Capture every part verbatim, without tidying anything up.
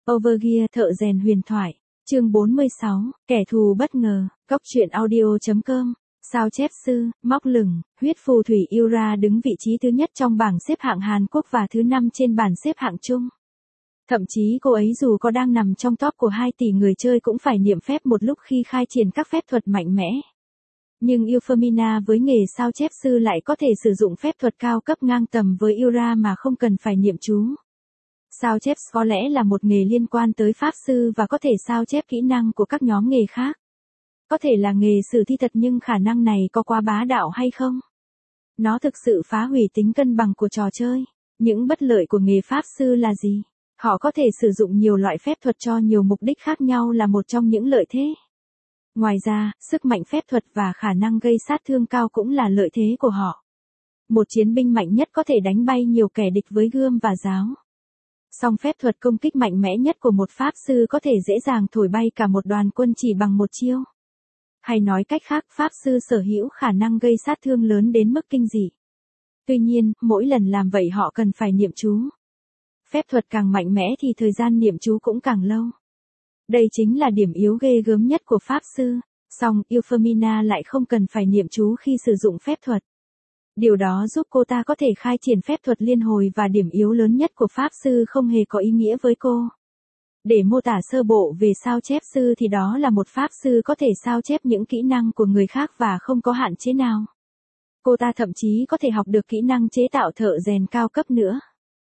Overgear thợ rèn huyền thoại. Chương bốn mươi sáu, kẻ thù bất ngờ. Góc truyện audio chấm com. Sao chép sư, móc lửng, huyết phù thủy Yura đứng vị trí thứ nhất trong bảng xếp hạng Hàn Quốc và thứ năm trên bảng xếp hạng chung. Thậm chí cô ấy dù có đang nằm trong top của hai tỷ người chơi cũng phải niệm phép một lúc khi khai triển các phép thuật mạnh mẽ. Nhưng Euphemina với nghề sao chép sư lại có thể sử dụng phép thuật cao cấp ngang tầm với Yura mà không cần phải niệm chú. Sao chép có lẽ là một nghề liên quan tới pháp sư và có thể sao chép kỹ năng của các nhóm nghề khác. Có thể là nghề sử thi thật nhưng khả năng này có quá bá đạo hay không? Nó thực sự phá hủy tính cân bằng của trò chơi. Những bất lợi của nghề pháp sư là gì? Họ có thể sử dụng nhiều loại phép thuật cho nhiều mục đích khác nhau là một trong những lợi thế. Ngoài ra, sức mạnh phép thuật và khả năng gây sát thương cao cũng là lợi thế của họ. Một chiến binh mạnh nhất có thể đánh bay nhiều kẻ địch với gươm và giáo. Song phép thuật công kích mạnh mẽ nhất của một pháp sư có thể dễ dàng thổi bay cả một đoàn quân chỉ bằng một chiêu. Hay nói cách khác, pháp sư sở hữu khả năng gây sát thương lớn đến mức kinh dị. Tuy nhiên, mỗi lần làm vậy họ cần phải niệm chú. Phép thuật càng mạnh mẽ thì thời gian niệm chú cũng càng lâu. Đây chính là điểm yếu ghê gớm nhất của pháp sư. Song, Euphemina lại không cần phải niệm chú khi sử dụng phép thuật. Điều đó giúp cô ta có thể khai triển phép thuật liên hồi và điểm yếu lớn nhất của pháp sư không hề có ý nghĩa với cô. Để mô tả sơ bộ về sao chép sư thì đó là một pháp sư có thể sao chép những kỹ năng của người khác và không có hạn chế nào. Cô ta thậm chí có thể học được kỹ năng chế tạo thợ rèn cao cấp nữa.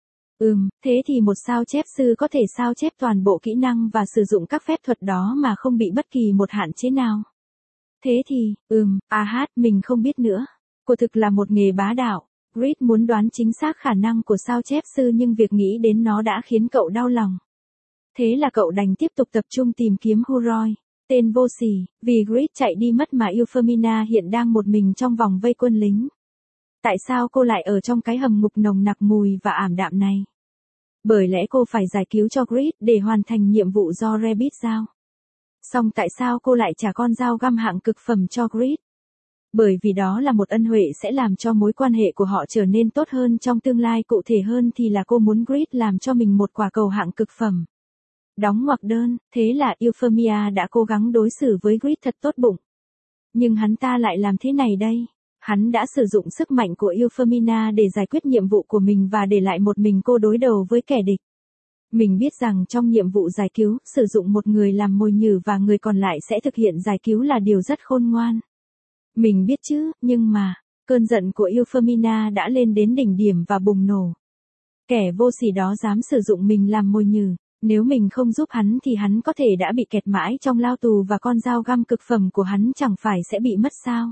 Ừm, thế thì một sao chép sư có thể sao chép toàn bộ kỹ năng và sử dụng các phép thuật đó mà không bị bất kỳ một hạn chế nào. Thế thì, ừm, à hát, mình không biết nữa. Cô thực là một nghề bá đạo. Grid muốn đoán chính xác khả năng của sao chép sư nhưng việc nghĩ đến nó đã khiến cậu đau lòng. Thế là cậu đành tiếp tục tập trung tìm kiếm Huroi, tên vô sỉ, vì Grid chạy đi mất mà Euphemina hiện đang một mình trong vòng vây quân lính. Tại sao cô lại ở trong cái hầm ngục nồng nặc mùi và ảm đạm này? Bởi lẽ cô phải giải cứu cho Grid để hoàn thành nhiệm vụ do Rabbit giao. Song tại sao cô lại trả con dao găm hạng cực phẩm cho Grid? Bởi vì đó là một ân huệ sẽ làm cho mối quan hệ của họ trở nên tốt hơn trong tương lai, cụ thể hơn thì là cô muốn Grid làm cho mình một quả cầu hạng cực phẩm. Đóng ngoặc đơn, thế là Euphemia đã cố gắng đối xử với Grid thật tốt bụng. Nhưng hắn ta lại làm thế này đây. Hắn đã sử dụng sức mạnh của Euphemina để giải quyết nhiệm vụ của mình và để lại một mình cô đối đầu với kẻ địch. Mình biết rằng trong nhiệm vụ giải cứu, sử dụng một người làm mồi nhử và người còn lại sẽ thực hiện giải cứu là điều rất khôn ngoan. Mình biết chứ, nhưng mà, cơn giận của Euphemina đã lên đến đỉnh điểm và bùng nổ. Kẻ vô sỉ đó dám sử dụng mình làm mồi nhử. Nếu mình không giúp hắn thì hắn có thể đã bị kẹt mãi trong lao tù và con dao găm cực phẩm của hắn chẳng phải sẽ bị mất sao?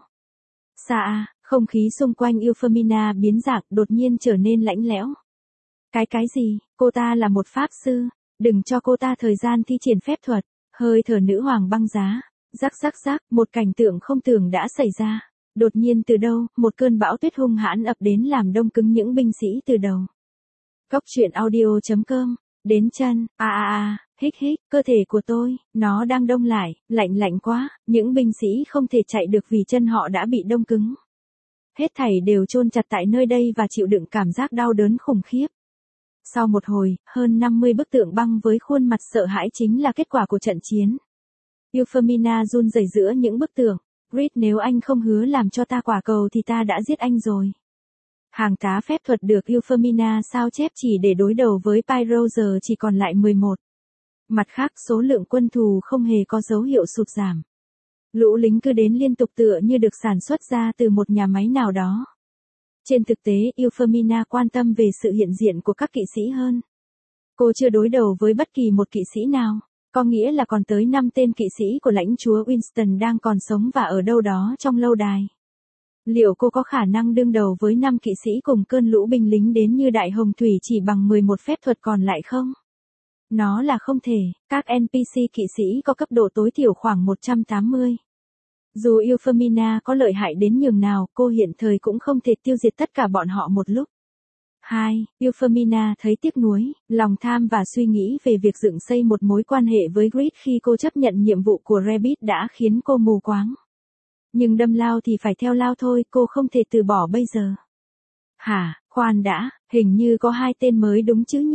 Xa, không khí xung quanh Euphemina biến dạng, đột nhiên trở nên lạnh lẽo. Cái cái gì? Cô ta là một pháp sư. Đừng cho cô ta thời gian thi triển phép thuật. Hơi thở nữ hoàng băng giá. Rắc rắc rắc, một cảnh tượng không tưởng đã xảy ra. Đột nhiên từ đâu, một cơn bão tuyết hung hãn ập đến làm đông cứng những binh sĩ từ đầu. Góc truyện audio chấm com. Đến chân, a a a, hích hích, cơ thể của tôi, nó đang đông lại, lạnh lạnh quá, những binh sĩ không thể chạy được vì chân họ đã bị đông cứng. Hết thảy đều chôn chặt tại nơi đây và chịu đựng cảm giác đau đớn khủng khiếp. Sau một hồi, hơn năm mươi bức tượng băng với khuôn mặt sợ hãi chính là kết quả của trận chiến. Euphemina run rẩy giữa những bức tượng. Grid, nếu anh không hứa làm cho ta quả cầu thì ta đã giết anh rồi. Hàng tá phép thuật được Euphemina sao chép chỉ để đối đầu với Pyro giờ chỉ còn lại mười một. Mặt khác, số lượng quân thù không hề có dấu hiệu sụt giảm. Lũ lính cứ đến liên tục tựa như được sản xuất ra từ một nhà máy nào đó. Trên thực tế, Euphemina quan tâm về sự hiện diện của các kỵ sĩ hơn. Cô chưa đối đầu với bất kỳ một kỵ sĩ nào, có nghĩa là còn tới năm tên kỵ sĩ của lãnh chúa Winston đang còn sống và ở đâu đó trong lâu đài. Liệu cô có khả năng đương đầu với năm kỵ sĩ cùng cơn lũ binh lính đến như đại hồng thủy chỉ bằng mười một phép thuật còn lại không? Nó là không thể, các en pê xê kỵ sĩ có cấp độ tối thiểu khoảng một trăm tám mươi. Dù Euphemina có lợi hại đến nhường nào, cô hiện thời cũng không thể tiêu diệt tất cả bọn họ một lúc. hai. Euphemina thấy tiếc nuối, lòng tham và suy nghĩ về việc dựng xây một mối quan hệ với Grid khi cô chấp nhận nhiệm vụ của Rabbit đã khiến cô mù quáng. Nhưng đâm lao thì phải theo lao thôi, cô không thể từ bỏ bây giờ. Hả, khoan đã, hình như có hai tên mới đúng chứ nhỉ?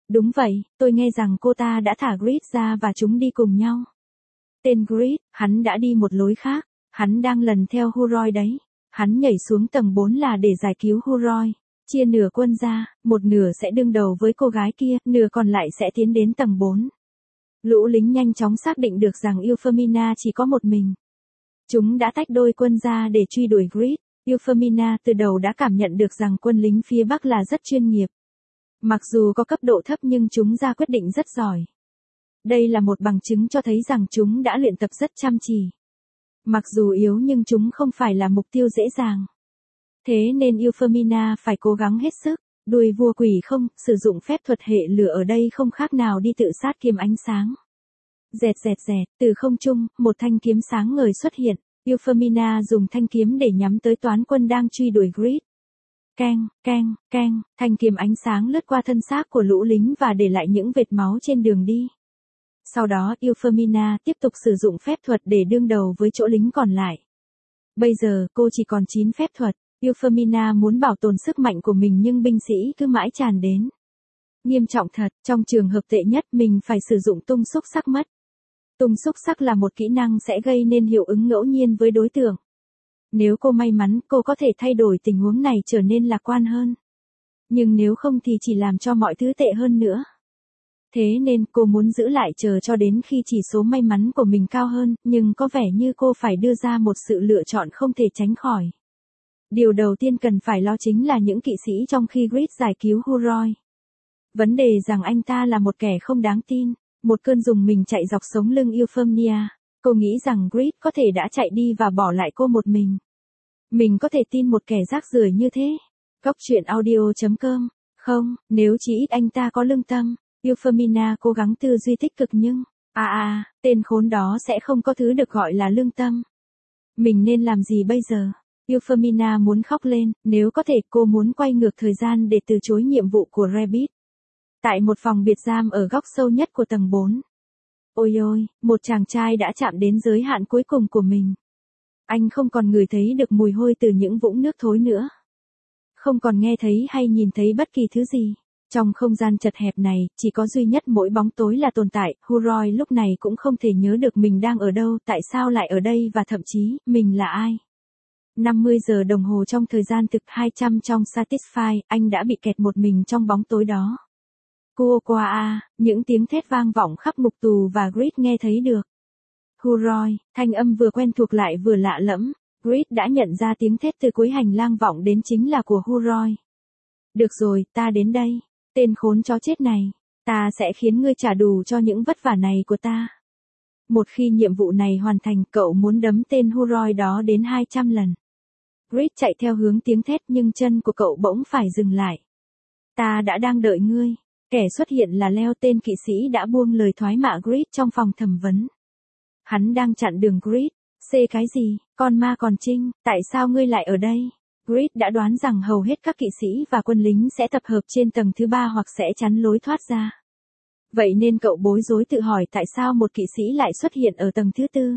Đúng vậy, tôi nghe rằng cô ta đã thả Grid ra và chúng đi cùng nhau. Tên Grid, hắn đã đi một lối khác, hắn đang lần theo Huroi đấy. Hắn nhảy xuống tầng bốn là để giải cứu Huroi. Chia nửa quân ra, một nửa sẽ đương đầu với cô gái kia, nửa còn lại sẽ tiến đến tầng bốn. Lũ lính nhanh chóng xác định được rằng Euphemina chỉ có một mình. Chúng đã tách đôi quân ra để truy đuổi Grid. Euphemina từ đầu đã cảm nhận được rằng quân lính phía Bắc là rất chuyên nghiệp. Mặc dù có cấp độ thấp nhưng chúng ra quyết định rất giỏi. Đây là một bằng chứng cho thấy rằng chúng đã luyện tập rất chăm chỉ. Mặc dù yếu nhưng chúng không phải là mục tiêu dễ dàng. Thế nên Euphemina phải cố gắng hết sức. Đuôi vua quỷ không, sử dụng phép thuật hệ lửa ở đây không khác nào đi tự sát kiếm ánh sáng. Dẹt dẹt dẹt, từ không trung, một thanh kiếm sáng ngời xuất hiện. Euphemina dùng thanh kiếm để nhắm tới toán quân đang truy đuổi Grid. Keng, keng, keng, thanh kiếm ánh sáng lướt qua thân xác của lũ lính và để lại những vệt máu trên đường đi. Sau đó Euphemina tiếp tục sử dụng phép thuật để đương đầu với chỗ lính còn lại. Bây giờ cô chỉ còn chín phép thuật. Euphemina muốn bảo tồn sức mạnh của mình nhưng binh sĩ cứ mãi tràn đến. Nghiêm trọng thật, trong trường hợp tệ nhất mình phải sử dụng tung xúc sắc mất. Tung xúc sắc là một kỹ năng sẽ gây nên hiệu ứng ngẫu nhiên với đối tượng. Nếu cô may mắn, cô có thể thay đổi tình huống này trở nên lạc quan hơn. Nhưng nếu không thì chỉ làm cho mọi thứ tệ hơn nữa. Thế nên cô muốn giữ lại chờ cho đến khi chỉ số may mắn của mình cao hơn, nhưng có vẻ như cô phải đưa ra một sự lựa chọn không thể tránh khỏi. Điều đầu tiên cần phải lo chính là những kỵ sĩ trong khi Grid giải cứu Huroi. Vấn đề rằng anh ta là một kẻ không đáng tin, một cơn dùng mình chạy dọc sống lưng Euphemia. Cô nghĩ rằng Grid có thể đã chạy đi và bỏ lại cô một mình. Mình có thể tin một kẻ rác rưởi như thế. Góc truyện audio chấm com. Không, nếu chỉ ít anh ta có lương tâm. Euphemina cố gắng tư duy tích cực nhưng, à à, tên khốn đó sẽ không có thứ được gọi là lương tâm. Mình nên làm gì bây giờ? Euphemina muốn khóc lên, nếu có thể cô muốn quay ngược thời gian để từ chối nhiệm vụ của Rabbit. Tại một phòng biệt giam ở góc sâu nhất của tầng bốn. Ôi ôi, một chàng trai đã chạm đến giới hạn cuối cùng của mình. Anh không còn ngửi thấy được mùi hôi từ những vũng nước thối nữa. Không còn nghe thấy hay nhìn thấy bất kỳ thứ gì. Trong không gian chật hẹp này, chỉ có duy nhất mỗi bóng tối là tồn tại. Huroi lúc này cũng không thể nhớ được mình đang ở đâu, tại sao lại ở đây và thậm chí, mình là ai. năm mươi giờ đồng hồ trong thời gian thực hai trăm trong Satisfy, anh đã bị kẹt một mình trong bóng tối đó. Kuokwa, những tiếng thét vang vọng khắp ngục tù và Grid nghe thấy được. Huroi, thanh âm vừa quen thuộc lại vừa lạ lẫm. Grid đã nhận ra tiếng thét từ cuối hành lang vọng đến chính là của Huroi. Được rồi, ta đến đây. Tên khốn chó chết này. Ta sẽ khiến ngươi trả đủ cho những vất vả này của ta. Một khi nhiệm vụ này hoàn thành, cậu muốn đấm tên Huroi đó đến hai trăm lần. Grid chạy theo hướng tiếng thét nhưng chân của cậu bỗng phải dừng lại. Ta đã đang đợi ngươi. Kẻ xuất hiện là Leo, tên kỵ sĩ đã buông lời thoái mạ Grid trong phòng thẩm vấn. Hắn đang chặn đường Grid. Xê cái gì, con ma còn trinh, tại sao ngươi lại ở đây? Grid đã đoán rằng hầu hết các kỵ sĩ và quân lính sẽ tập hợp trên tầng thứ ba hoặc sẽ chắn lối thoát ra. Vậy nên cậu bối rối tự hỏi tại sao một kỵ sĩ lại xuất hiện ở tầng thứ tư.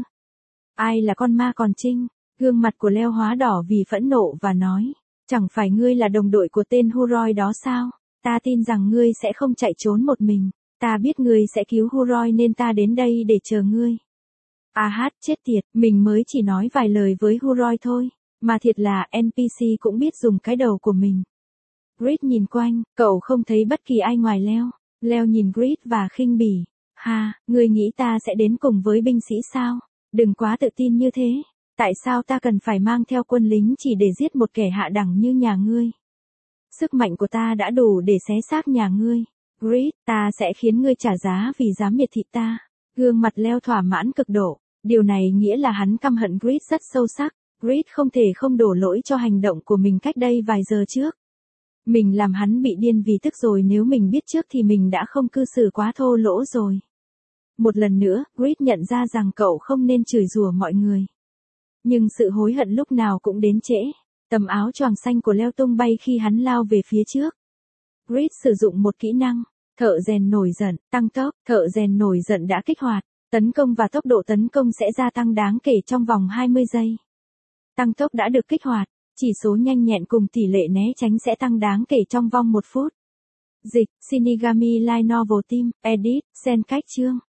Ai là con ma còn trinh? Gương mặt của Leo hóa đỏ vì phẫn nộ và nói, chẳng phải ngươi là đồng đội của tên Huroi đó sao? Ta tin rằng ngươi sẽ không chạy trốn một mình. Ta biết ngươi sẽ cứu Huroi nên ta đến đây để chờ ngươi. À hát, chết tiệt, mình mới chỉ nói vài lời với Huroi thôi. Mà thiệt là en pê xê cũng biết dùng cái đầu của mình. Grid nhìn quanh, cậu không thấy bất kỳ ai ngoài Leo. Leo nhìn Grid và khinh bỉ. Ha, ngươi nghĩ ta sẽ đến cùng với binh sĩ sao? Đừng quá tự tin như thế. Tại sao ta cần phải mang theo quân lính chỉ để giết một kẻ hạ đẳng như nhà ngươi? Sức mạnh của ta đã đủ để xé xác nhà ngươi. Grid, ta sẽ khiến ngươi trả giá vì dám miệt thị ta. Gương mặt Leo thỏa mãn cực độ. Điều này nghĩa là hắn căm hận Grid rất sâu sắc. Grid không thể không đổ lỗi cho hành động của mình cách đây vài giờ trước. Mình làm hắn bị điên vì tức rồi, nếu mình biết trước thì mình đã không cư xử quá thô lỗ rồi. Một lần nữa, Grid nhận ra rằng cậu không nên chửi rủa mọi người. Nhưng sự hối hận lúc nào cũng đến trễ. Tấm áo choàng xanh của Leo tung bay khi hắn lao về phía trước. Grid sử dụng một kỹ năng, thợ rèn nổi giận, tăng tốc, thợ rèn nổi giận đã kích hoạt. Tấn công và tốc độ tấn công sẽ gia tăng đáng kể trong vòng hai mươi giây. Tăng tốc đã được kích hoạt, chỉ số nhanh nhẹn cùng tỷ lệ né tránh sẽ tăng đáng kể trong vòng một phút. Dịch, Shinigami Light Novel Team, Edit, Sen cách chương.